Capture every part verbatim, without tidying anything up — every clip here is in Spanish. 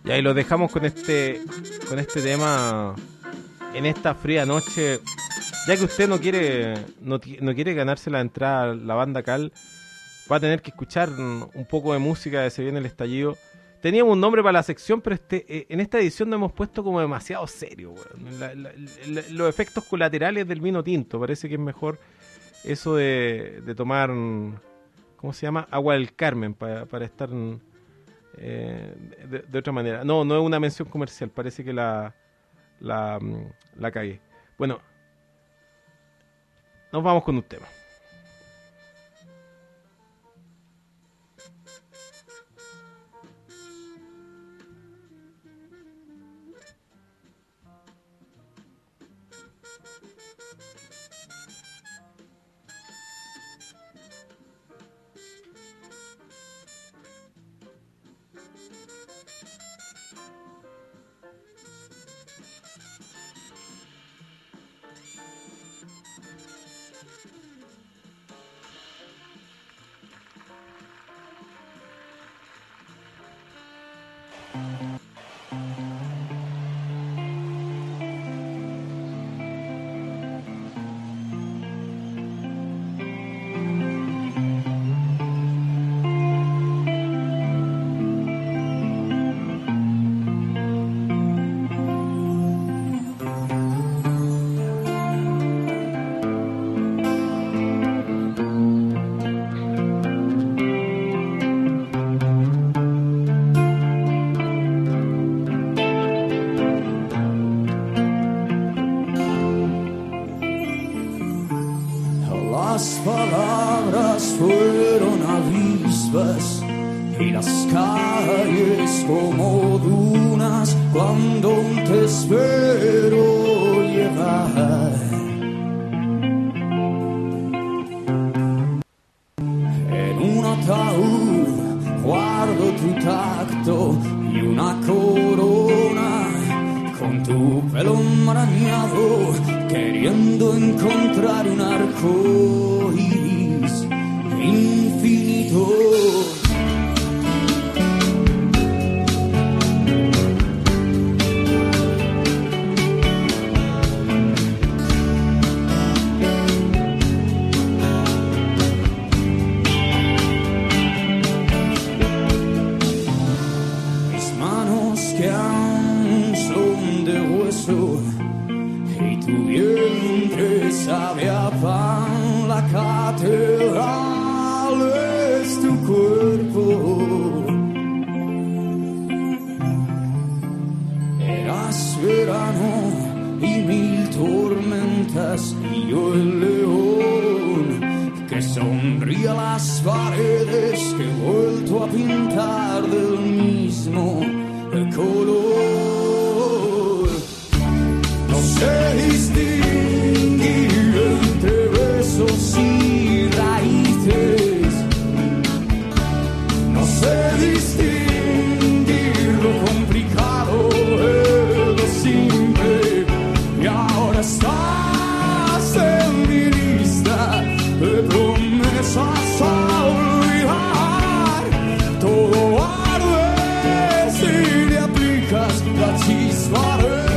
Y ahí lo dejamos con este con este tema en esta fría noche. Ya que usted no quiere no, no quiere ganarse la entrada a la banda Cal, va a tener que escuchar un poco de música de Se Viene el Estallido. Teníamos un nombre para la sección, pero este en esta edición nos hemos puesto como demasiado serio, weón. La, la, la, los efectos colaterales del vino tinto. Parece que es mejor eso de, de tomar, ¿cómo se llama? Agua del Carmen, para, para estar eh, de, de otra manera. No, no es una mención comercial, parece que la, la, la cagué. Bueno, nos vamos con un tema. Y las calles como dunas cuando te espero llegar. En un ataúd guardo tu tacto y una corona con tu pelo enmarañado, queriendo encontrar un arco iris infinito. Y tu vientre sabe a pan, la catedral es tu cuerpo. Eras verano y mil tormentas, y yo el león que sonríe a las paredes que he vuelto a pintar del mismo color. No sé distinguir entre besos y raíces. No sé distinguir lo complicado de lo simple. Y ahora estás en mi lista de promesas a olvidar. Todo arde si le aplicas la chispa de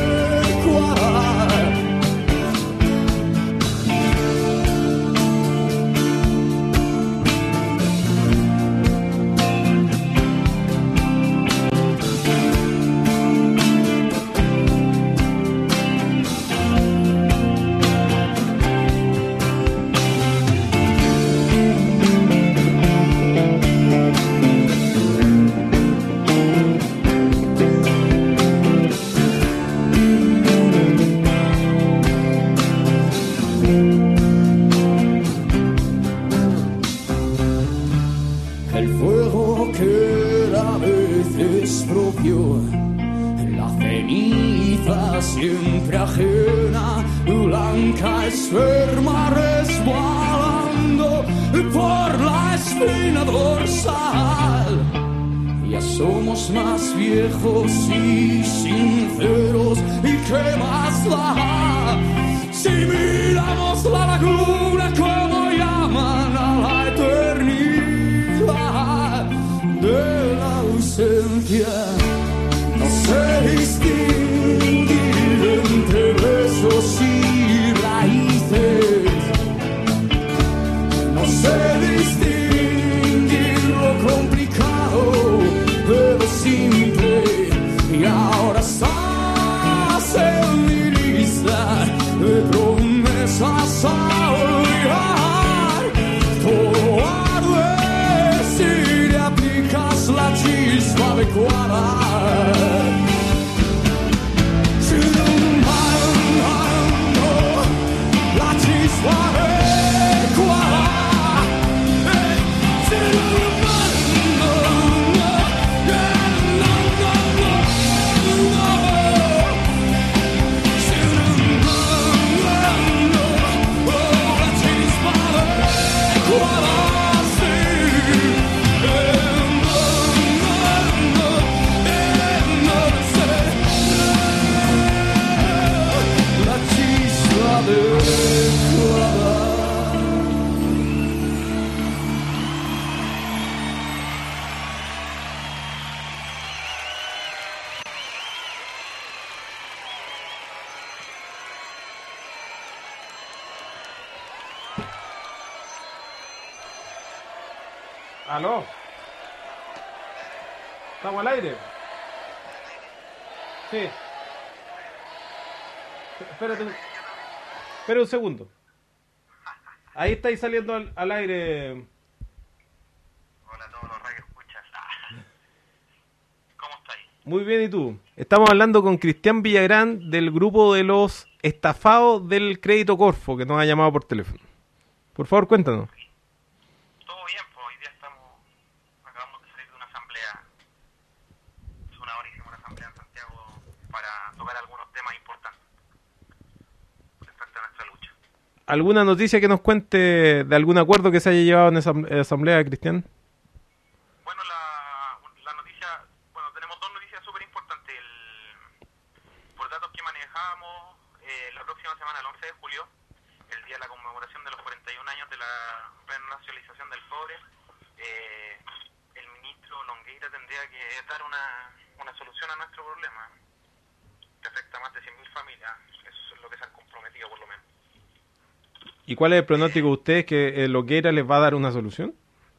siempre ajena, blanca esperma resbalando por la espina dorsal. Ya somos más viejos y sinceros, ¿y qué más da? Si miramos la laguna como llaman a la eternidad de la ausencia. No sé distinguir entre besos y raíces. No sé distinguir lo complicado de lo simple. Y ahora estás en mi lista de promesas a olvidar. Todo arde si le aplicas la chispa adecuada. La chispa adecuada. ¿Aló? ¿Estamos al aire? Sí. Espérate. un- Espera un segundo. Ahí estáis saliendo al, al aire. Hola a todos los radioescuchas. Ah. ¿Cómo estáis? Muy bien, ¿y tú? Estamos hablando con Cristian Villagrán del grupo de los estafados del Crédito Corfo, que nos ha llamado por teléfono. Por favor, cuéntanos. Todo bien, pues hoy día estamos, acabamos de salir de una asamblea. Es una hora hicimos una asamblea en Santiago para tocar algunos temas importantes respecto a nuestra lucha. ¿Alguna noticia que nos cuente de algún acuerdo que se haya llevado en esa asamblea, Cristian? Bueno, la, la noticia, bueno, tenemos dos noticias súper importantes. El, por datos que manejamos, eh, la próxima semana, el once de julio, el día de la conmemoración de los cuarenta y un años de la renacionalización del cobre, eh, el ministro Longueira tendría que dar una, una solución a nuestro problema, que afecta a más de cien mil familias. Eso es lo que se han comprometido, por lo menos. ¿Y cuál es el pronóstico de ustedes, que eh, Loguera les va a dar una solución?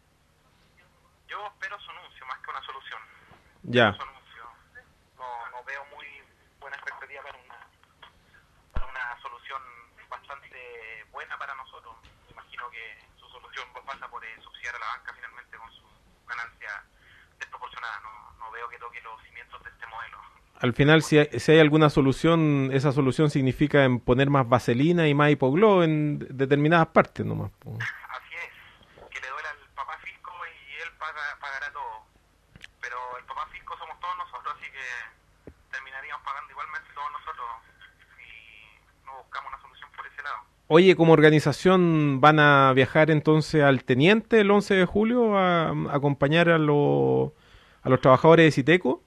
Yo espero su anuncio más que una solución. Ya. Su anuncio. No, no veo muy buena expectativa para una, para una solución bastante buena para nosotros. Me imagino que su solución pasa por eh, subsidiar a la banca finalmente con su ganancia desproporcionada. No, no veo que toque los cimientos de este modelo. Al final, si hay, si hay alguna solución, esa solución significa en poner más vaselina y más hipoglo en determinadas partes nomás. po. Así es, que le duele al papá fisco y él paga, pagará todo. Pero el papá fisco somos todos nosotros, así que terminaríamos pagando igualmente todos nosotros si no buscamos una solución por ese lado. Oye, como organización, ¿van a viajar entonces al Teniente el once de julio a, a acompañar a, lo- a los trabajadores de Citeco?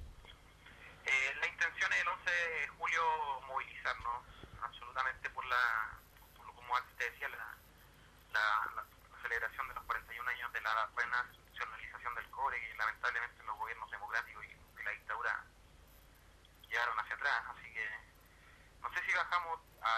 Eh, la intención es el once de julio movilizarnos absolutamente por la, por lo- como antes te decía, la, la, la celebración de los cuarenta y un años de la renacionalización del cobre, que lamentablemente los gobiernos democráticos y de la dictadura llegaron hacia atrás. Así que no sé si bajamos a,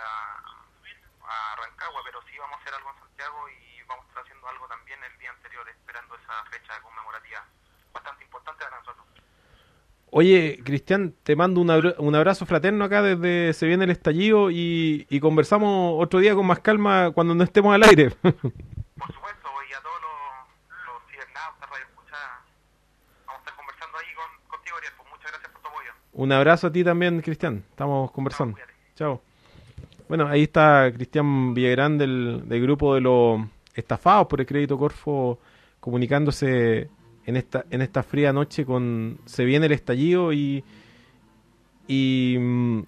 a Rancagua, pero sí vamos a hacer algo en Santiago y vamos a estar haciendo algo también el día anterior, esperando esa fecha conmemorativa bastante importante para nosotros. Oye, Cristian, te mando un, abra- un abrazo fraterno acá desde Se Viene el Estallido y, y conversamos otro día con más calma cuando no estemos al aire. Por supuesto, y a todos los, los cibernautas, radioescuchas, vamos a estar conversando ahí con, contigo, Ariel. Pues muchas gracias por tu apoyo. Un abrazo a ti también, Cristian. Estamos conversando. Chao, cuídate. Chao. Bueno, ahí está Cristian Villagrán del, del grupo de los estafados por el Crédito Corfo, comunicándose en esta en esta fría noche con Se Viene el Estallido y y mm,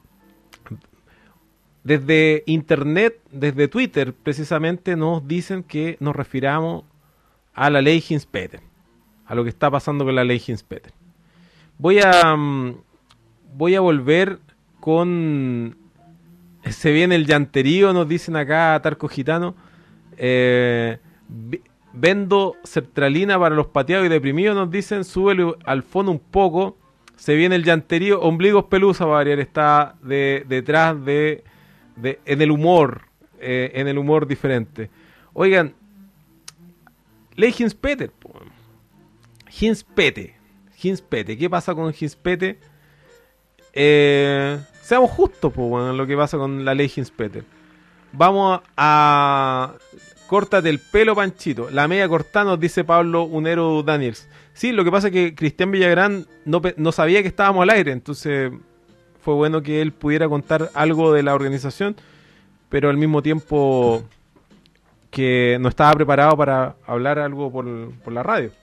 desde internet, desde Twitter precisamente nos dicen que nos refiramos a la ley Hinspeter, a lo que está pasando con la ley Hinspeter. Voy a mm, voy a volver con Se Viene el llanterío, nos dicen acá Tarco Gitano. Eh, vi- vendo sertralina para los pateados y deprimidos, nos dicen. Súbele al fondo un poco. Se viene el llanterío. Ombligos Pelusa, para variar, está de, detrás de, de... En el humor. Eh, en el humor diferente. Oigan. Ley Hinspeter. Hinspete. Hinspete. ¿Qué pasa con Hinspete? Eh, seamos justos, pues, bueno, lo que pasa con la ley Hinspeter. Vamos a... Córtate el pelo, Panchito. La media cortada, nos dice Pablo Unero Daniels. Sí, lo que pasa es que Cristian Villagrán no, no sabía que estábamos al aire, entonces fue bueno que él pudiera contar algo de la organización, pero al mismo tiempo que no estaba preparado para hablar algo por, por la radio.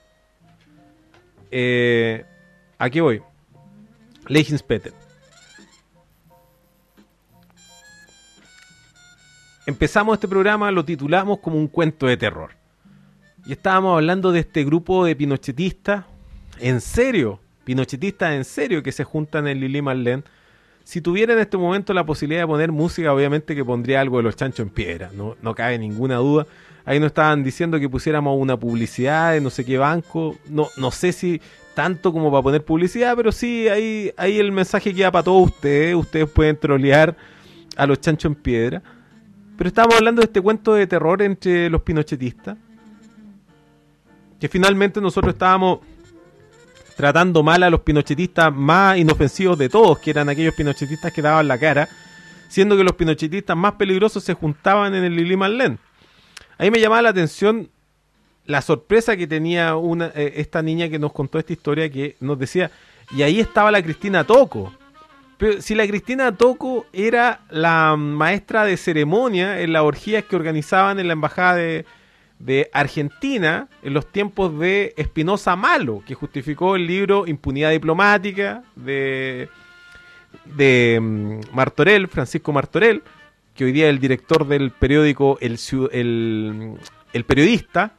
Eh, aquí voy. Ley Hinspeter. Empezamos este programa, lo titulamos como un cuento de terror. Y estábamos hablando de este grupo de pinochetistas, en serio, pinochetistas en serio, que se juntan en Lili Marlene. Si tuviera en este momento la posibilidad de poner música, obviamente que pondría algo de Los Chanchos en Piedra, no, no cabe ninguna duda. Ahí nos estaban diciendo que pusiéramos una publicidad de no sé qué banco, no, no sé si tanto como para poner publicidad, pero sí, ahí, ahí el mensaje queda para todos ustedes, ustedes pueden trolear a Los Chanchos en Piedra. Pero estábamos hablando de este cuento de terror entre los pinochetistas, que finalmente nosotros estábamos tratando mal a los pinochetistas más inofensivos de todos, que eran aquellos pinochetistas que daban la cara, siendo que los pinochetistas más peligrosos se juntaban en el Lili Marlene. Ahí me llamaba la atención la sorpresa que tenía una eh, esta niña que nos contó esta historia, que nos decía, y ahí estaba la Cristina Tocco. Pero si la Cristina Tocco era la maestra de ceremonia en las orgías que organizaban en la embajada de, de Argentina en los tiempos de Espinosa Malo, que justificó el libro Impunidad Diplomática de, de um, Martorell, Francisco Martorell, que hoy día es el director del periódico El, el, el Periodista,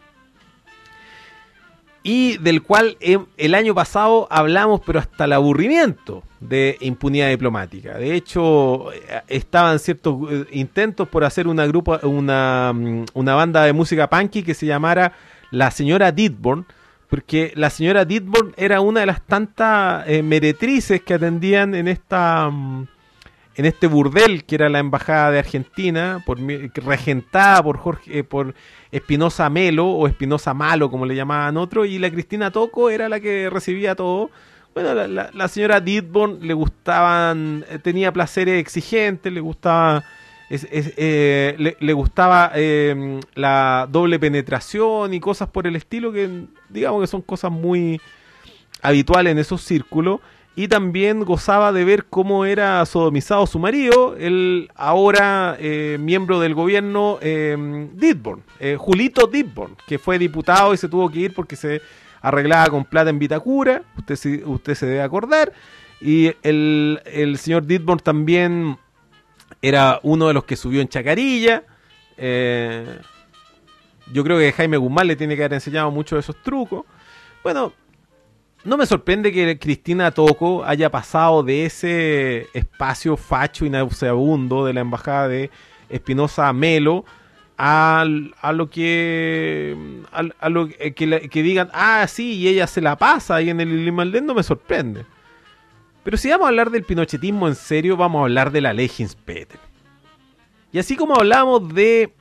y del cual eh, el año pasado hablamos, pero hasta el aburrimiento, de impunidad diplomática. De hecho, eh, estaban ciertos eh, intentos por hacer una grupo, una, una banda de música punky que se llamara La Señora Didborn, porque la señora Didborn era una de las tantas eh, meretrices que atendían en esta um, en este burdel que era la embajada de Argentina, por, regentada por Jorge, eh, por Espinosa Melo, o Espinosa Malo, como le llamaban otros, y la Cristina Tocco era la que recibía todo. Bueno, la, la, la señora Didborn le gustaban, eh, tenía placeres exigentes, le gustaba, es, es, eh, le, le gustaba eh, la doble penetración y cosas por el estilo, que digamos que son cosas muy habituales en esos círculos. Y también gozaba de ver cómo era sodomizado su marido, el ahora eh, miembro del gobierno eh, Didborn, eh, Julito Didborn, que fue diputado y se tuvo que ir porque se arreglaba con plata en Vitacura, usted, usted se debe acordar. Y el, el señor Didborn también era uno de los que subió en Chacarilla. Eh, yo creo que Jaime Guzmán le tiene que haber enseñado muchos de esos trucos. Bueno, no me sorprende que Cristina Tocco haya pasado de ese espacio facho y nauseabundo de la embajada de Espinosa Melo a, a lo que a, a lo que, la, que digan, ah, sí, y ella se la pasa ahí en el Lili Marlene. No me sorprende. Pero si vamos a hablar del pinochetismo en serio, vamos a hablar de la ley Hinspeter. Y así como hablamos de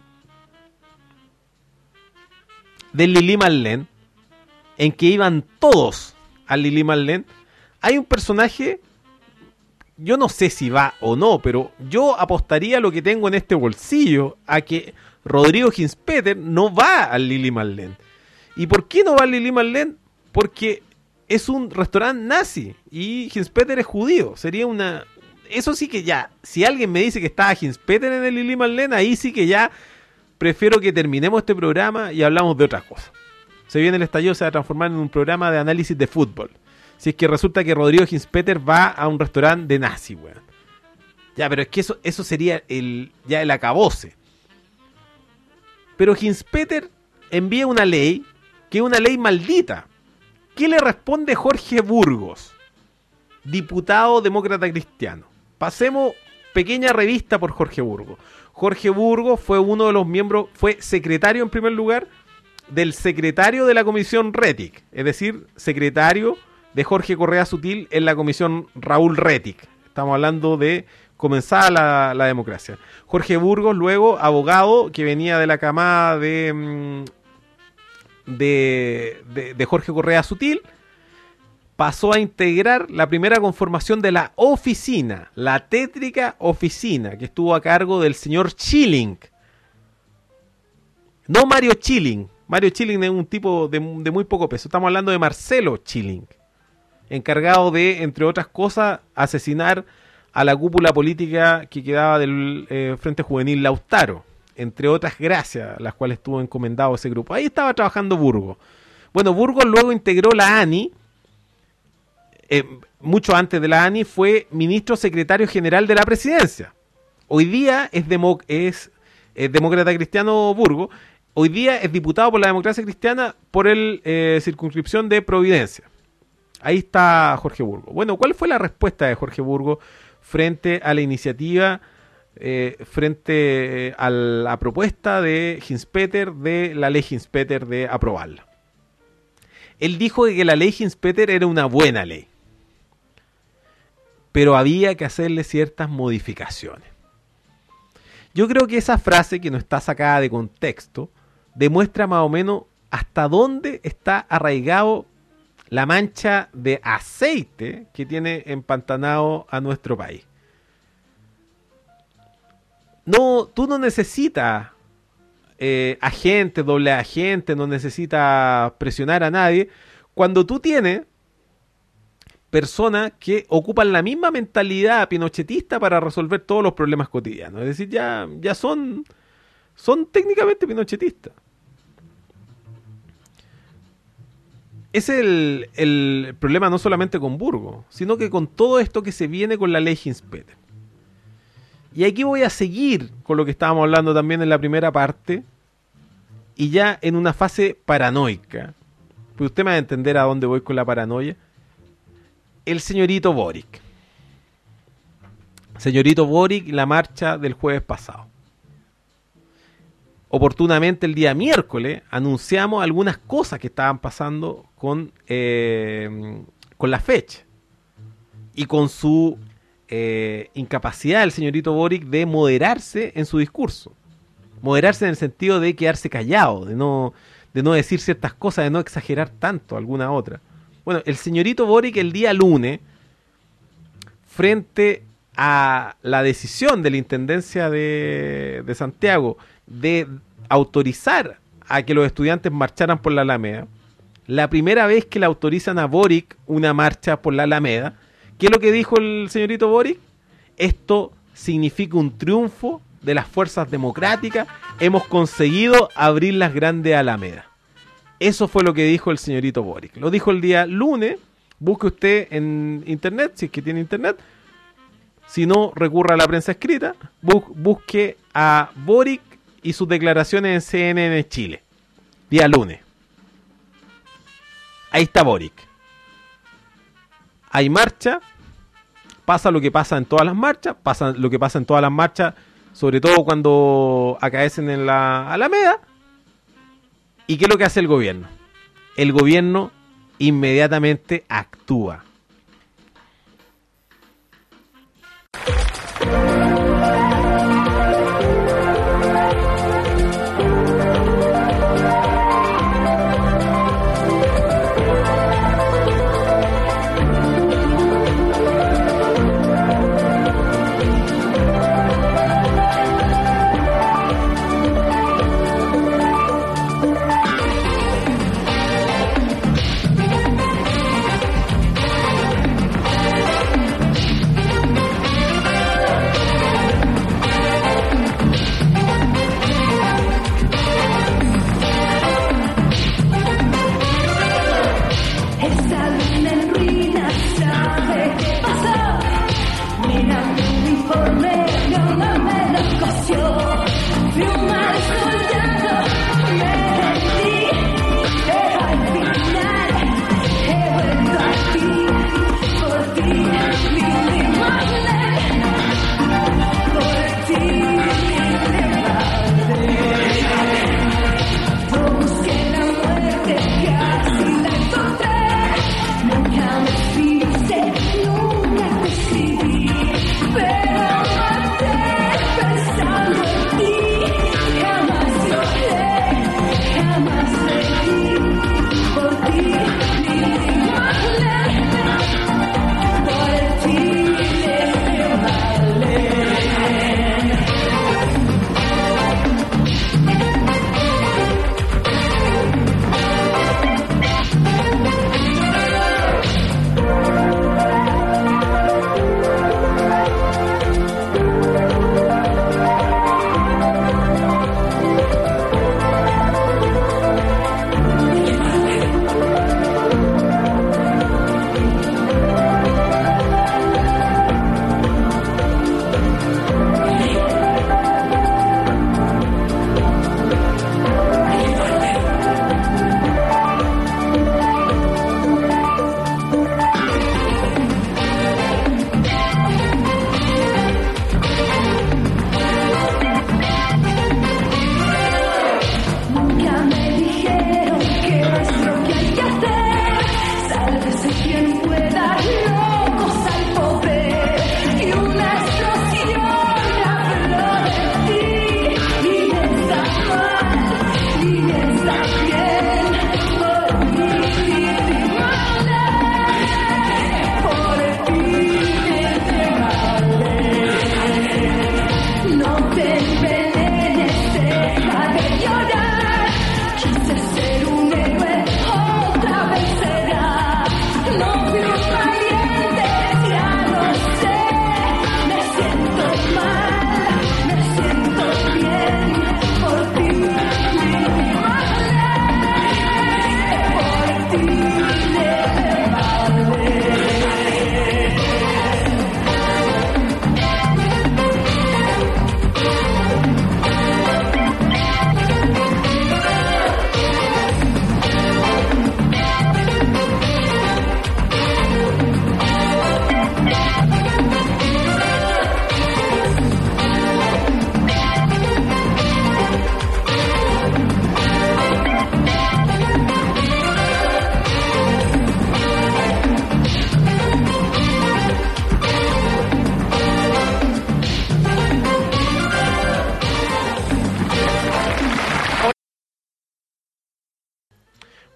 del Lili Marlene, en que iban todos al Lili Marlene, hay un personaje, yo no sé si va o no, pero yo apostaría lo que tengo en este bolsillo a que Rodrigo Hinspeter no va al Lili Marlene. ¿Y por qué no va al Lili Marlene? Porque es un restaurante nazi y Hinspeter es judío. Sería una... Eso sí que ya, si alguien me dice que está Hinspeter en el Lili Marlene, ahí sí que ya prefiero que terminemos este programa y hablamos de otra cosa. Se viene el estallido, se va a transformar en un programa de análisis de fútbol. Si es que resulta que Rodrigo Hinspeter va a un restaurante de nazi, weón. Ya, pero es que eso, eso sería el ya el acabose. Pero Hinspeter envía una ley, que es una ley maldita. ¿Qué le responde Jorge Burgos, diputado demócrata cristiano? Pasemos pequeña revista por Jorge Burgos. Jorge Burgos fue uno de los miembros, fue secretario en primer lugar del secretario de la comisión Rettig, es decir, secretario de Jorge Correa Sutil en la comisión Raúl Rettig. Estamos hablando de comenzar la, la democracia. Jorge Burgos, luego abogado que venía de la camada de, de, de, de Jorge Correa Sutil, pasó a integrar la primera conformación de la oficina, la tétrica oficina, que estuvo a cargo del señor Chilling. No Mario Chilling. Mario Chilling es un tipo de, de muy poco peso. Estamos hablando de Marcelo Chilling, encargado de, entre otras cosas, asesinar a la cúpula política que quedaba del eh, Frente Juvenil Lautaro, entre otras gracias, las cuales estuvo encomendado ese grupo. Ahí estaba trabajando Burgos. Bueno, Burgos luego integró la ANI. Eh, mucho antes de la ANI fue ministro secretario general de la presidencia. Hoy día es, democ- es, es demócrata cristiano Burgos. Hoy día es diputado por la democracia cristiana por el eh, circunscripción de Providencia. Ahí está Jorge Burgos. Bueno, ¿cuál fue la respuesta de Jorge Burgos frente a la iniciativa, eh, frente eh, a la propuesta de Hinspeter, de la ley Hinspeter, de aprobarla? Él dijo que la ley Hinspeter era una buena ley, pero había que hacerle ciertas modificaciones. Yo creo que esa frase, que no está sacada de contexto, demuestra más o menos hasta dónde está arraigado la mancha de aceite que tiene empantanado a nuestro país. No, tú no necesitas eh, agente, doble agente, no necesitas presionar a nadie, cuando tú tienes personas que ocupan la misma mentalidad pinochetista para resolver todos los problemas cotidianos. Es decir, ya, ya son, son técnicamente pinochetistas. Ese es el, el problema no solamente con Burgos, sino que con todo esto que se viene con la ley Hinspeter. Y aquí voy a seguir con lo que estábamos hablando también en la primera parte, y ya en una fase paranoica. Pues usted me va a entender a dónde voy con la paranoia. El señorito Boric. Señorito Boric, la marcha del jueves pasado. Oportunamente el día miércoles anunciamos algunas cosas que estaban pasando con, eh, con la fecha y con su eh, incapacidad del señorito Boric de moderarse en su discurso. Moderarse en el sentido de quedarse callado, de no, de no decir ciertas cosas, de no exagerar tanto alguna otra. Bueno, el señorito Boric el día lunes, frente a la decisión de la Intendencia de, de Santiago de autorizar a que los estudiantes marcharan por la Alameda, la primera vez que le autorizan a Boric una marcha por la Alameda, ¿qué es lo que dijo el señorito Boric? Esto significa un triunfo de las fuerzas democráticas, hemos conseguido abrir las grandes Alamedas. Eso fue lo que dijo el señorito Boric. Lo dijo el día lunes. Busque usted en internet, si es que tiene internet. Si no, recurra a la prensa escrita. Bus- busque a Boric y sus declaraciones en C N N Chile. Día lunes. Ahí está Boric. Hay marcha. Pasa lo que pasa en todas las marchas. Pasa lo que pasa en todas las marchas. Sobre todo cuando acaecen en la Alameda. ¿Y qué es lo que hace el gobierno? El gobierno inmediatamente actúa.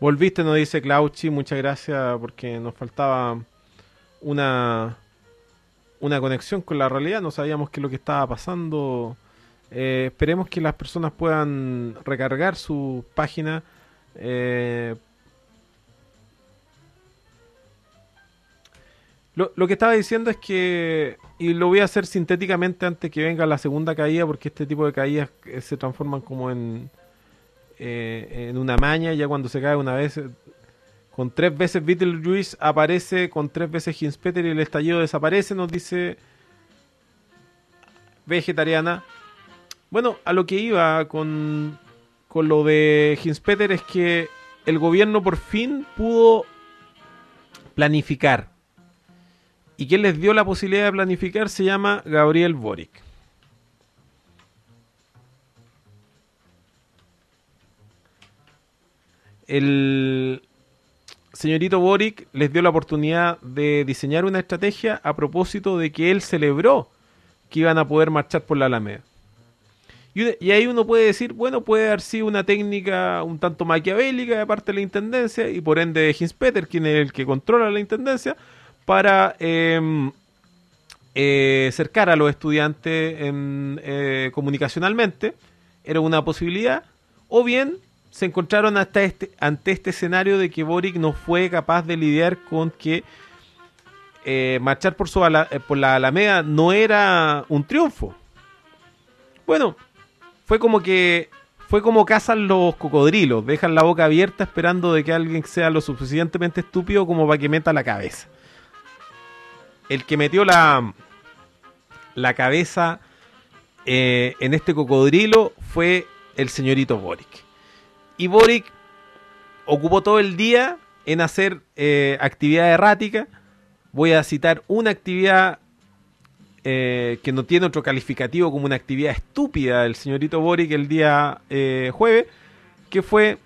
Volviste, nos dice Clauchi, muchas gracias porque nos faltaba una, una conexión con la realidad, no sabíamos qué es lo que estaba pasando. Eh, esperemos que las personas puedan recargar su página. Eh, lo, lo que estaba diciendo es que, y lo voy a hacer sintéticamente antes que venga la segunda caída, porque este tipo de caídas eh, se transforman como en, eh, en una maña. Ya cuando se cae una vez, con tres veces Beetlejuice aparece, con tres veces Hinspeter y el estallido desaparece, nos dice Vegetariana. Bueno, a lo que iba con, con lo de Hinspeter es que el gobierno por fin pudo planificar. Y quien les dio la posibilidad de planificar se llama Gabriel Boric. El señorito Boric les dio la oportunidad de diseñar una estrategia a propósito de que él celebró que iban a poder marchar por la Alameda. Y ahí uno puede decir, bueno, puede haber sido una técnica un tanto maquiavélica de parte de la Intendencia y por ende de Hinspeter, quien es el que controla la Intendencia, para eh, eh, cercar a los estudiantes en, eh, comunicacionalmente. Era una posibilidad. O bien se encontraron hasta este, ante este escenario de que Boric no fue capaz de lidiar con que eh, marchar por, su ala, por la Alameda no era un triunfo. Bueno, fue como que fue como cazan los cocodrilos, dejan la boca abierta esperando de que alguien sea lo suficientemente estúpido como para que meta la cabeza. El que metió la la cabeza eh, en este cocodrilo fue el señorito Boric. Y Boric ocupó todo el día en hacer eh, actividad errática. Voy a citar una actividad Eh, que no tiene otro calificativo como una actividad estúpida del señorito Boric el día eh, jueves, que fue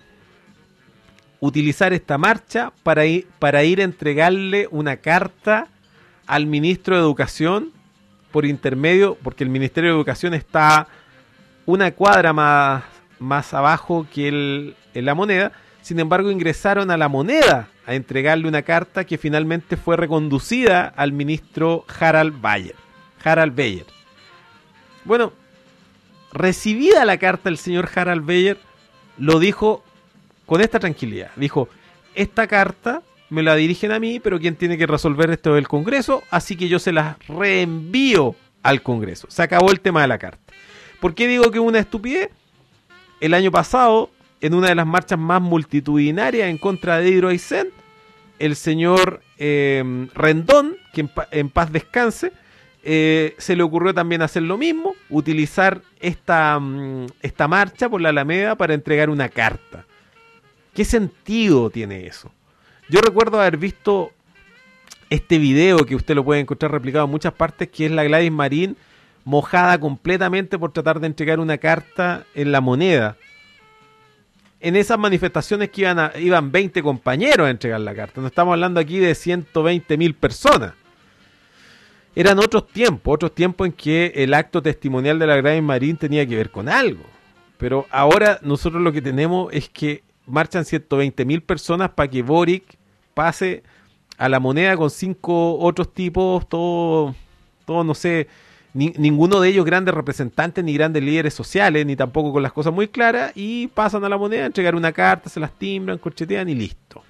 utilizar esta marcha para ir, para ir a entregarle una carta al ministro de Educación por intermedio, porque el Ministerio de Educación está una cuadra más, más abajo que el, en la Moneda. Sin embargo, ingresaron a la Moneda a entregarle una carta que finalmente fue reconducida al ministro Harald Bayer. Harald Bayer. Bueno, recibida la carta del señor Harald Bayer, lo dijo con esta tranquilidad. Dijo, esta carta me la dirigen a mí, pero quien tiene que resolver esto es el Congreso, así que yo se la reenvío al Congreso. Se acabó el tema de la carta. ¿Por qué digo que es una estupidez? El año pasado, en una de las marchas más multitudinarias en contra de Hidro Aysén, el señor eh, Rendón, que en, pa en paz descanse, Eh, se le ocurrió también hacer lo mismo, utilizar esta, um, esta marcha por la Alameda para entregar una carta. ¿Qué sentido tiene eso? Yo recuerdo haber visto este video que usted lo puede encontrar replicado en muchas partes, que es la Gladys Marín mojada completamente por tratar de entregar una carta en la Moneda. En esas manifestaciones que iban, a, iban veinte compañeros a entregar la carta. No estamos hablando aquí de ciento veinte mil personas. Eran otros tiempos, otros tiempos en que el acto testimonial de la Gladys Marín tenía que ver con algo. Pero ahora nosotros lo que tenemos es que marchan ciento veinte mil personas para que Boric pase a la Moneda con cinco otros tipos, todos, todo, no sé, ni, ninguno de ellos grandes representantes, ni grandes líderes sociales, ni tampoco con las cosas muy claras, y pasan a la Moneda a entregar una carta, se las timbran, corchetean y listo.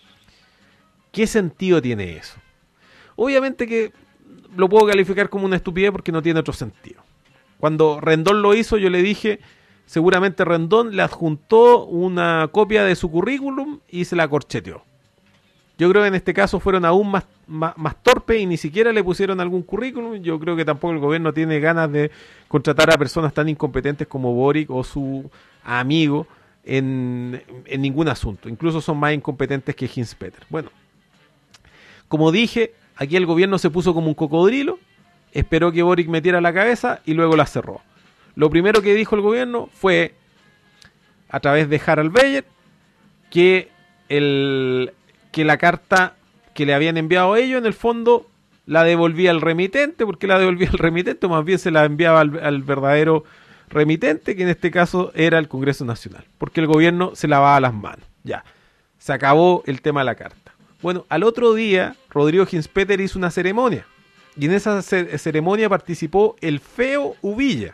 ¿Qué sentido tiene eso? Obviamente que lo puedo calificar como una estupidez porque no tiene otro sentido. Cuando Rendón lo hizo, yo le dije, seguramente Rendón le adjuntó una copia de su currículum y se la corcheteó. Yo creo que en este caso fueron aún más, más, más torpes y ni siquiera le pusieron algún currículum. Yo creo que tampoco el gobierno tiene ganas de contratar a personas tan incompetentes como Boric o su amigo en, en ningún asunto. Incluso son más incompetentes que Hinspeter. Bueno, como dije, aquí el gobierno se puso como un cocodrilo, esperó que Boric metiera la cabeza y luego la cerró. Lo primero que dijo el gobierno fue, a través de Harald Bayer, que, el, que la carta que le habían enviado a ellos, en el fondo, la devolvía al remitente. ¿Por qué la devolvía al remitente? O más bien se la enviaba al, al verdadero remitente, que en este caso era el Congreso Nacional, porque el gobierno se lavaba las manos. Ya. Se acabó el tema de la carta. Bueno, al otro día, Rodrigo Ginspeter hizo una ceremonia. Y en esa ce- ceremonia participó el feo Uvilla.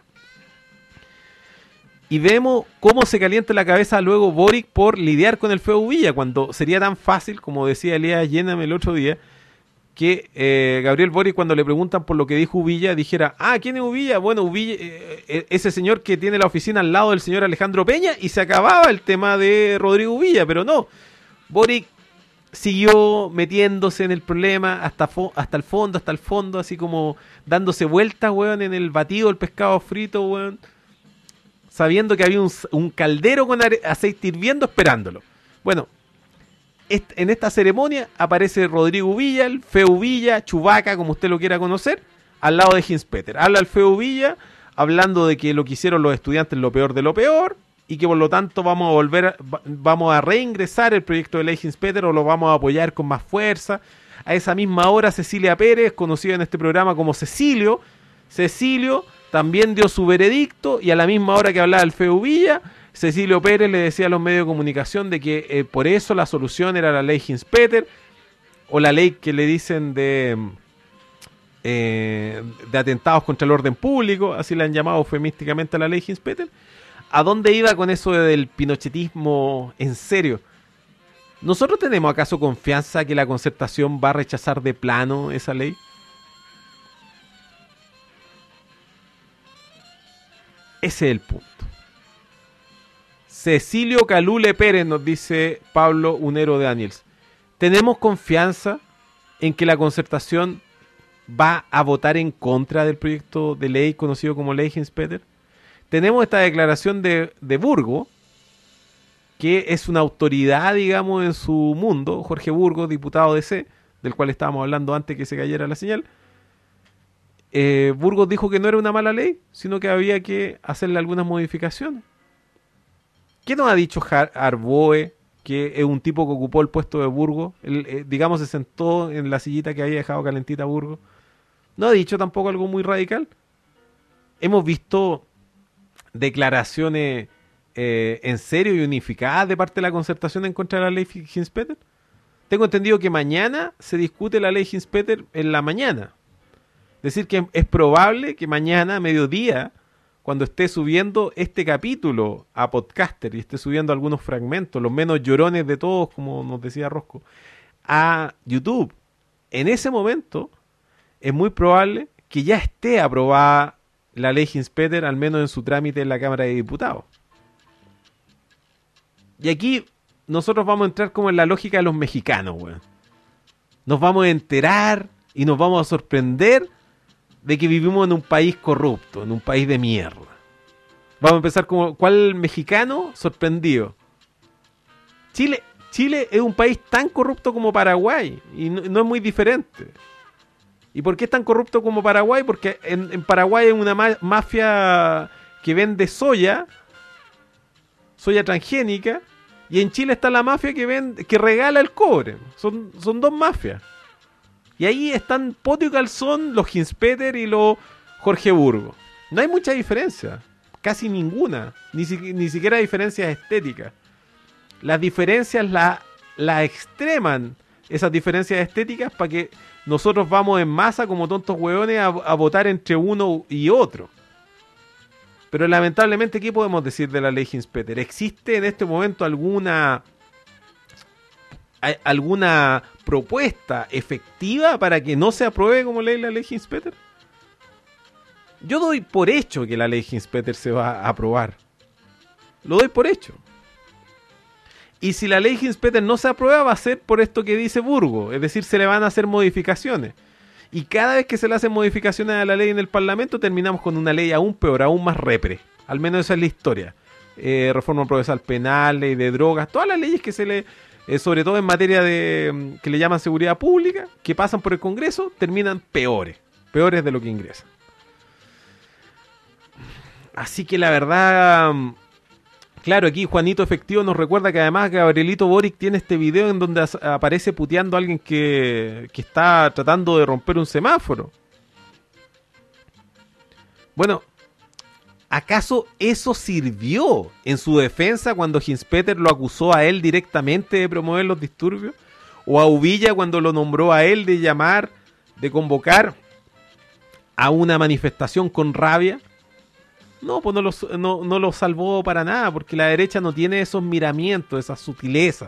Y vemos cómo se calienta la cabeza luego Boric por lidiar con el feo Uvilla, cuando sería tan fácil, como decía Elías Lléname el otro día, que eh, Gabriel Boric, cuando le preguntan por lo que dijo Uvilla, dijera, ah, ¿quién es Uvilla? Bueno, Uvilla, eh, ese señor que tiene la oficina al lado del señor Alejandro Peña, y se acababa el tema de Rodrigo Uvilla, pero no. Boric siguió metiéndose en el problema hasta, fo- hasta el fondo, hasta el fondo, así como dándose vueltas, weón, en el batido del pescado frito, weón, sabiendo que había un, un caldero con are- aceite hirviendo esperándolo. Bueno, est- en esta ceremonia aparece Rodrigo Uvilla, el feo Uvilla, Chubaca, como usted lo quiera conocer, al lado de Ginspeter. Habla el feo Uvilla, hablando de que lo que hicieron los estudiantes es lo peor de lo peor, y que por lo tanto vamos a volver, a, va- vamos a reingresar el proyecto de ley Ginspeter o lo vamos a apoyar con más fuerza. A esa misma hora Cecilia Pérez, conocida en este programa como Cecilio, Cecilio también dio su veredicto, y a la misma hora que hablaba el feo Villa, Cecilio Pérez le decía a los medios de comunicación de que eh, por eso la solución era la ley Ginspeter, o la ley que le dicen de, eh, de atentados contra el orden público, así le han llamado eufemísticamente a la ley Ginspeter. ¿A dónde iba con eso del pinochetismo en serio? ¿Nosotros tenemos acaso confianza que la Concertación va a rechazar de plano esa ley? Ese es el punto. Cecilio Calule Pérez, nos dice Pablo Unero de Daniels. ¿Tenemos confianza en que la Concertación va a votar en contra del proyecto de ley conocido como Ley Ginspeter? Tenemos esta declaración de, de Burgo, que es una autoridad, digamos, en su mundo, Jorge Burgos, diputado de C, del cual estábamos hablando antes que se cayera la señal. Eh, Burgos dijo que no era una mala ley, sino que había que hacerle algunas modificaciones. ¿Qué nos ha dicho Har- Arboe, que es un tipo que ocupó el puesto de Burgos? Él, eh, digamos, se sentó en la sillita que había dejado calentita Burgos. No ha dicho tampoco algo muy radical. Hemos visto declaraciones eh, en serio y unificadas de parte de la Concertación en contra de la ley Ginspeter. Tengo entendido que mañana se discute la ley Ginspeter en la mañana. Es decir, que es probable que mañana, a mediodía, cuando esté subiendo este capítulo a Podcaster y esté subiendo algunos fragmentos, los menos llorones de todos, como nos decía Rosco, a YouTube, en ese momento es muy probable que ya esté aprobada la ley Ginspeter, al menos en su trámite en la Cámara de Diputados. Y aquí nosotros vamos a entrar como en la lógica de los mexicanos, weón. Nos vamos a enterar y nos vamos a sorprender de que vivimos en un país corrupto, en un país de mierda. Vamos a empezar como, ¿cuál mexicano sorprendido? Chile, Chile es un país tan corrupto como Paraguay, y no, no es muy diferente. ¿Y por qué es tan corrupto como Paraguay? Porque en, en Paraguay hay una ma- mafia que vende soya, soya transgénica, y en Chile está la mafia que vende, que regala el cobre. Son, son dos mafias. Y ahí están poto y calzón los Ginspeter y los Jorge Burgos. No hay mucha diferencia, casi ninguna, ni, si, ni siquiera diferencias estéticas. Las diferencias las la extreman, esas diferencias estéticas, para que nosotros vamos en masa como tontos hueones a, a votar entre uno y otro. Pero lamentablemente, ¿qué podemos decir de la ley Ginspeter? ¿Existe en este momento alguna... ¿Hay alguna propuesta efectiva para que no se apruebe como ley la ley Ginspeter? Yo doy por hecho que la ley Ginspeter se va a aprobar. Lo doy por hecho. Y si la ley Ginspeter no se aprueba, va a ser por esto que dice Burgo. Es decir, se le van a hacer modificaciones. Y cada vez que se le hacen modificaciones a la ley en el Parlamento, terminamos con una ley aún peor, aún más repre. Al menos esa es la historia. Eh, reforma procesal penal, ley de drogas, todas las leyes que se le... Eh, sobre todo en materia de que le llaman seguridad pública, que pasan por el Congreso, terminan peores, peores de lo que ingresan. Así que la verdad, claro, aquí Juanito Efectivo nos recuerda que además Gabrielito Boric tiene este video en donde as- aparece puteando a alguien que, que está tratando de romper un semáforo. Bueno, ¿Acaso eso sirvió en su defensa cuando Hinspeter lo acusó a él directamente de promover los disturbios? ¿O a Uvilla cuando lo nombró a él de llamar, de convocar a una manifestación con rabia? No, pues no lo, no, no lo salvó para nada, porque la derecha no tiene esos miramientos, esas sutilezas.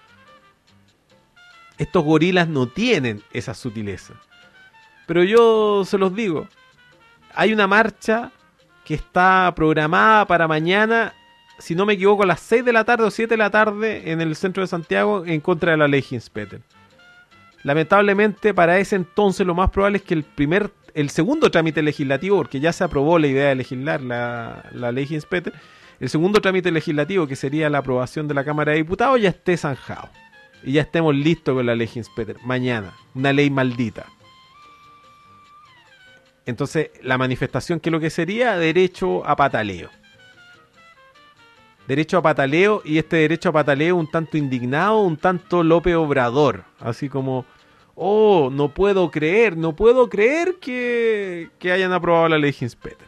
Estos gorilas no tienen esa sutileza. Pero yo se los digo, hay una marcha que está programada para mañana, si no me equivoco, a las seis de la tarde o siete de la tarde en el centro de Santiago en contra de la ley Hinspeter. Lamentablemente para ese entonces lo más probable es que el primer, el segundo trámite legislativo, porque ya se aprobó la idea de legislar la, la ley Hinspeter, el segundo trámite legislativo, que sería la aprobación de la Cámara de Diputados, ya esté zanjado. Y ya estemos listos con la ley Hinspeter. Mañana, una ley maldita. Entonces, la manifestación, ¿qué es lo que sería? Derecho a pataleo. Derecho a pataleo, y este derecho a pataleo un tanto indignado, un tanto López Obrador. Así como, oh, no puedo creer, no puedo creer que, que hayan aprobado la ley Hinspeter.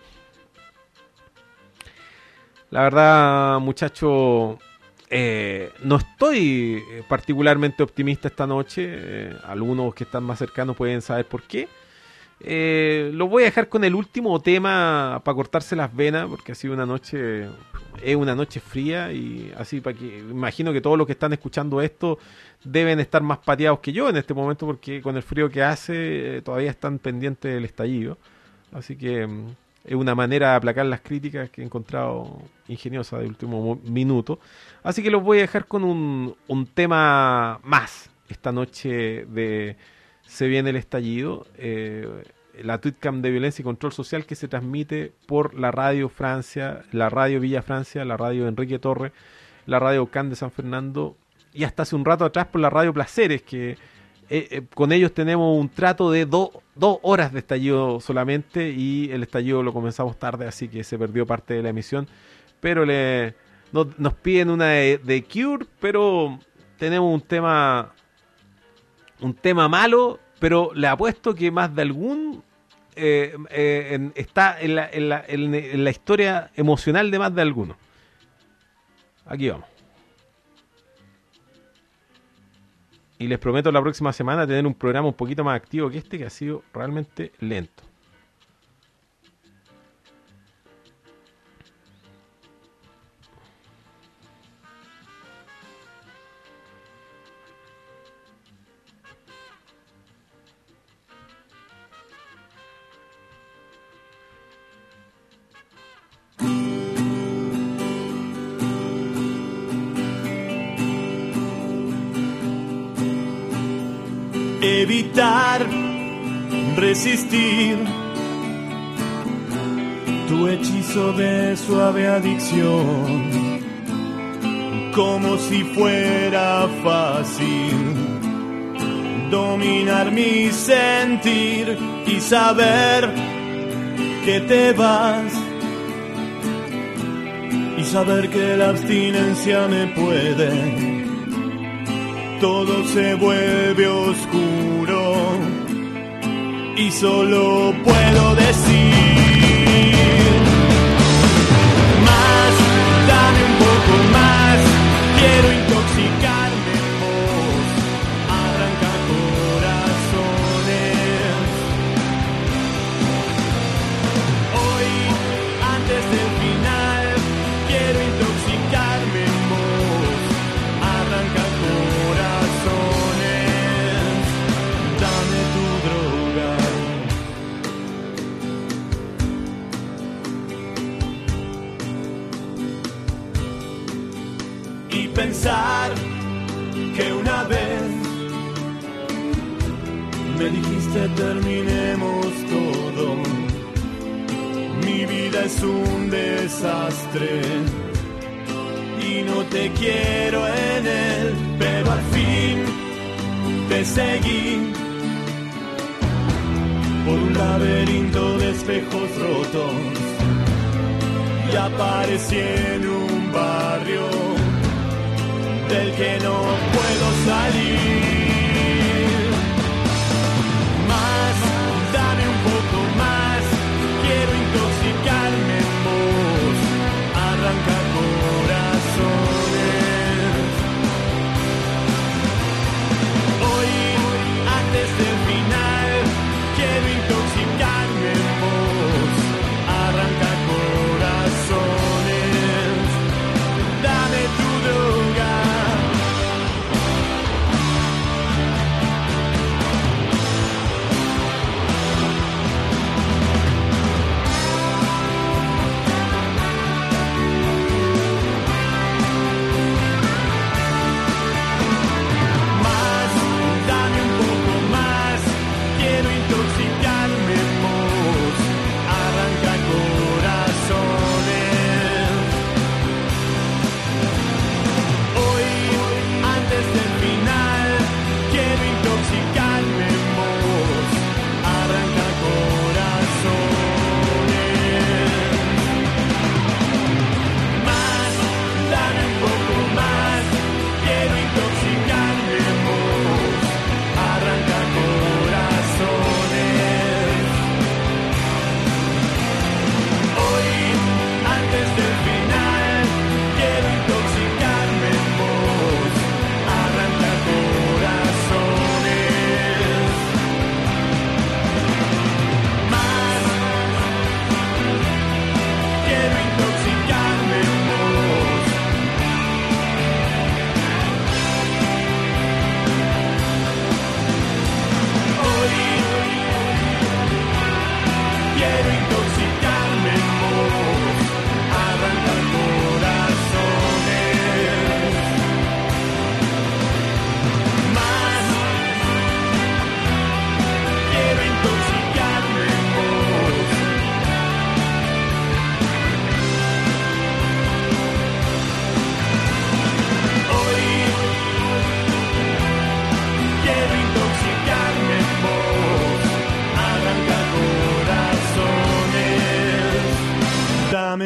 La verdad, muchacho, eh, no estoy particularmente optimista esta noche. Eh, algunos que están más cercanos pueden saber por qué. Eh, lo voy a dejar con el último tema para cortarse las venas, porque ha sido una noche, es una noche fría, y así para que, imagino que todos los que están escuchando esto deben estar más pateados que yo en este momento, porque con el frío que hace eh, todavía están pendientes del estallido. Así que mm, es una manera de aplacar las críticas que he encontrado ingeniosa de último minuto. Así que los voy a dejar con un, un tema más esta noche de Se viene el estallido, eh, la Tweetcam de Violencia y Control Social, que se transmite por la Radio Francia, la Radio Villa Francia, la Radio Enrique Torre, la Radio Can de San Fernando, y hasta hace un rato atrás por la Radio Placeres, que eh, eh, con ellos tenemos un trato de do, dos horas de estallido solamente, y el estallido lo comenzamos tarde, así que se perdió parte de la emisión, pero le, no, nos piden una de, de Cure, pero tenemos un tema... Un tema malo, pero le apuesto que más de algún eh, eh, en, está en la, en, la, en, en la historia emocional de más de alguno. Aquí vamos. Y les prometo la próxima semana tener un programa un poquito más activo que este, que ha sido realmente lento. Evitar, resistir tu hechizo de suave adicción, como si fuera fácil dominar mi sentir y saber que te vas, y saber que la abstinencia me puede. Todo se vuelve oscuro y solo puedo decir más, dame un poco más, quiero intoxicarme en vos, arranca corazones. Hoy, antes del final, quiero intoxicarme en vos, arranca corazones. Pensar que una vez me dijiste terminemos todo, mi vida es un desastre y no te quiero en él, pero al fin te seguí por un laberinto de espejos rotos y aparecí en un barrio del que no puedo salir. Más, dame un poco más, quiero intoxicarme en vos,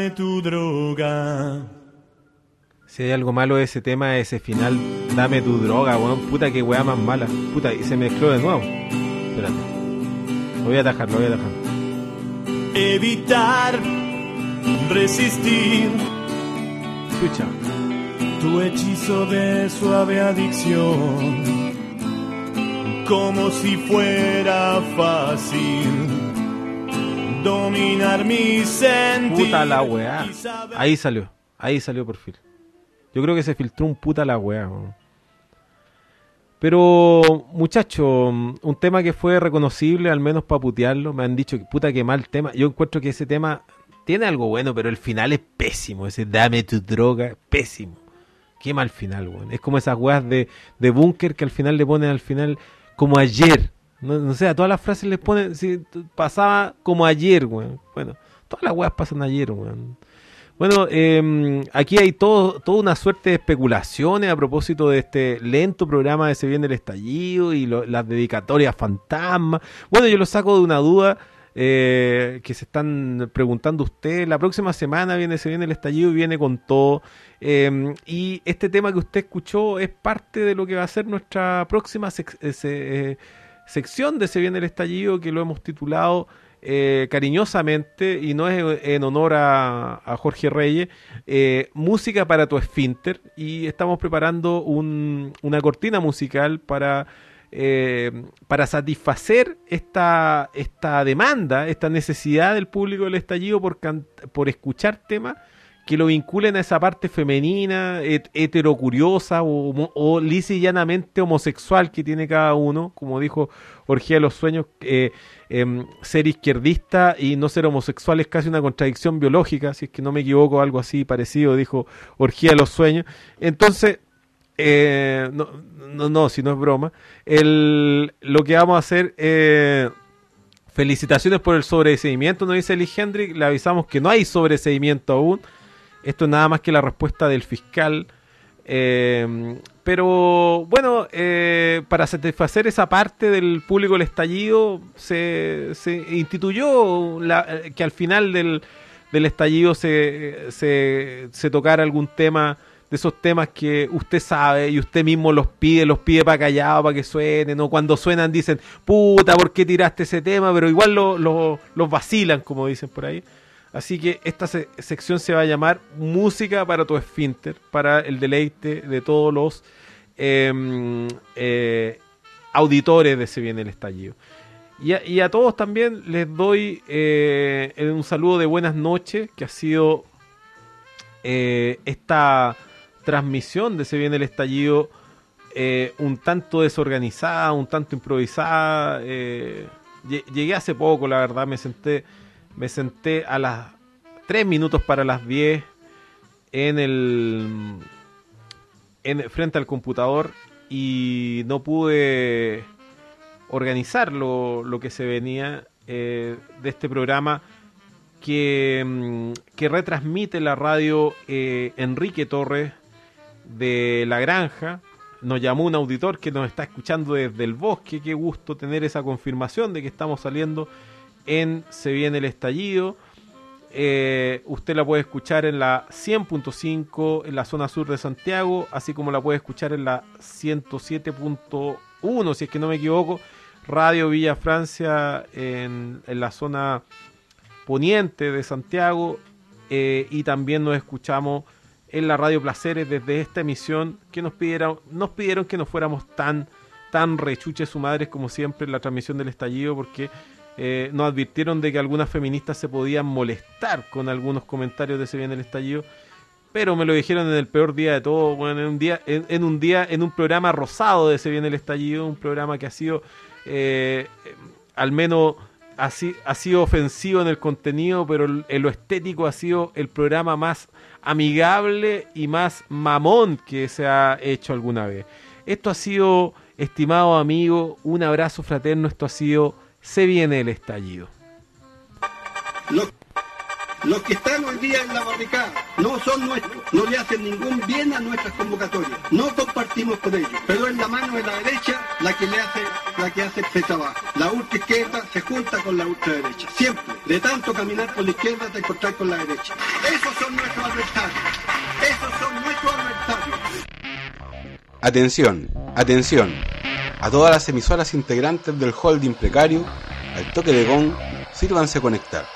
dame tu droga. Si hay algo malo de ese tema, ese final, dame tu droga, weón. Puta, que weá más mala. Puta, y se mezcló de nuevo. Espérate. Lo voy a atajar, lo voy a atajar. Evitar, resistir. Escucha. Tu hechizo de suave adicción, como si fuera fácil dominar mi sentir. Puta la weá. Ahí salió, ahí salió por fin. Yo creo que se filtró un puta la weá, weón. Pero, muchacho, un tema que fue reconocible, al menos para putearlo. Me han dicho que puta que mal tema. Yo encuentro que ese tema tiene algo bueno, pero el final es pésimo. Ese dame tu droga, pésimo. Qué mal final, weón. Es como esas weas de, de Búnker que al final le ponen al final como ayer. No, no sé, a todas las frases les ponen, si pasaba como ayer, weón. Bueno, todas las weas pasan ayer, weón. Bueno, eh, aquí hay todo, toda una suerte de especulaciones a propósito de este lento programa de Se Viene el Estallido y lo, las dedicatorias fantasmas. Bueno, yo lo saco de una duda eh, que se están preguntando ustedes. La próxima semana viene Se Viene el Estallido y viene con todo. Eh, y este tema que usted escuchó es parte de lo que va a ser nuestra próxima sec- eh, sección de Se Viene el Estallido, que lo hemos titulado Eh, cariñosamente, y no es en honor a, a Jorge Reyes, eh, música para tu esfínter, y estamos preparando un, una cortina musical para eh, para satisfacer esta, esta demanda, esta necesidad del público del estallido por, can- por escuchar temas que lo vinculen a esa parte femenina, het- heterocuriosa o, o lisa y llanamente homosexual que tiene cada uno, como dijo Orgía de los Sueños. eh, eh, ser izquierdista y no ser homosexual es casi una contradicción biológica, si es que no me equivoco, algo así parecido, dijo Orgía de los Sueños. Entonces, eh, no, no, no, si no es broma, el, lo que vamos a hacer... Eh, felicitaciones por el sobreseimiento, nos dice Eli Hendrick. Le avisamos que no hay sobreseimiento aún. Esto es nada más que la respuesta del fiscal. Eh, pero bueno, eh, para satisfacer esa parte del público del estallido, se, se instituyó la, que al final del, del estallido se, se, se tocara algún tema, de esos temas que usted sabe y usted mismo los pide, los pide para callado, para que suenen, o cuando suenan dicen, puta, ¿por qué tiraste ese tema? Pero igual lo, lo, los vacilan, como dicen por ahí. Así que esta se- sección se va a llamar Música para tu esfínter, para el deleite de todos los eh, eh, auditores de Se Viene el Estallido. Y a, y a todos también les doy eh, un saludo de buenas noches, que ha sido eh, esta transmisión de Se Viene el Estallido eh, un tanto desorganizada, un tanto improvisada. Eh, lle- llegué hace poco, la verdad, me senté... Me senté a las tres minutos para las diez en el en, frente al computador y no pude organizar lo, lo que se venía eh, de este programa que, que retransmite la radio eh, Enrique Torres de La Granja. Nos llamó un auditor que nos está escuchando desde el bosque. Qué gusto tener esa confirmación de que estamos saliendo en Se Viene el Estallido. Eh, usted la puede escuchar en la cien punto cinco en la zona sur de Santiago, así como la puede escuchar en la ciento siete punto uno, si es que no me equivoco, Radio Villa Francia en, en la zona poniente de Santiago, eh, y también nos escuchamos en la Radio Placeres desde esta emisión, que nos pidieron, nos pidieron que no fuéramos tan, tan rechuches su madres como siempre en la transmisión del estallido, porque Eh, nos advirtieron de que algunas feministas se podían molestar con algunos comentarios de Se Viene el Estallido, pero me lo dijeron en el peor día de todo, bueno, en un día, en, en un día, en un programa rosado de Se Viene el Estallido, un programa que ha sido eh, al menos así, ha sido ofensivo en el contenido, pero en lo estético ha sido el programa más amigable y más mamón que se ha hecho alguna vez. Esto ha sido, estimado amigo, un abrazo fraterno, esto ha sido Se Viene el Estallido. Los, los que están hoy día en la barricada no son nuestros, no le hacen ningún bien a nuestras convocatorias, no compartimos con ellos, pero es la mano de la derecha la que le hace la que hace este trabajo. La ultra izquierda se junta con la ultraderecha. Siempre. De tanto caminar por la izquierda te encontrás con la derecha. Esos son nuestros adversarios. Esos son nuestros adversarios. Atención, atención. A todas las emisoras integrantes del holding precario, al toque de gong, sírvanse conectar.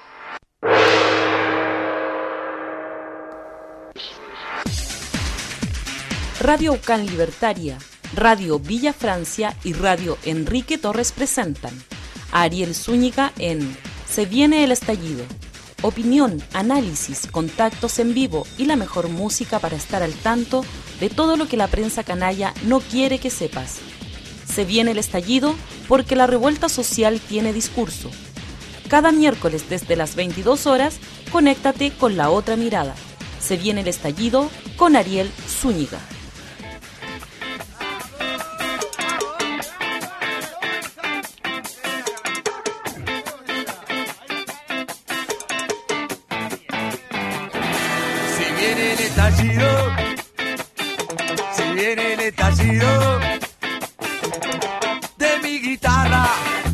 Radio Ucán Libertaria, Radio Villa Francia y Radio Enrique Torres presentan a Ariel Zúñiga en Se viene el estallido. Opinión, análisis, contactos en vivo y la mejor música para estar al tanto de todo lo que la prensa canalla no quiere que sepas. Se viene el estallido porque la revuelta social tiene discurso. Cada miércoles desde las veintidós horas, conéctate con La Otra Mirada. Se viene el estallido con Ariel Zúñiga. Si viene el estallido, si viene el estallido de mi guitarra.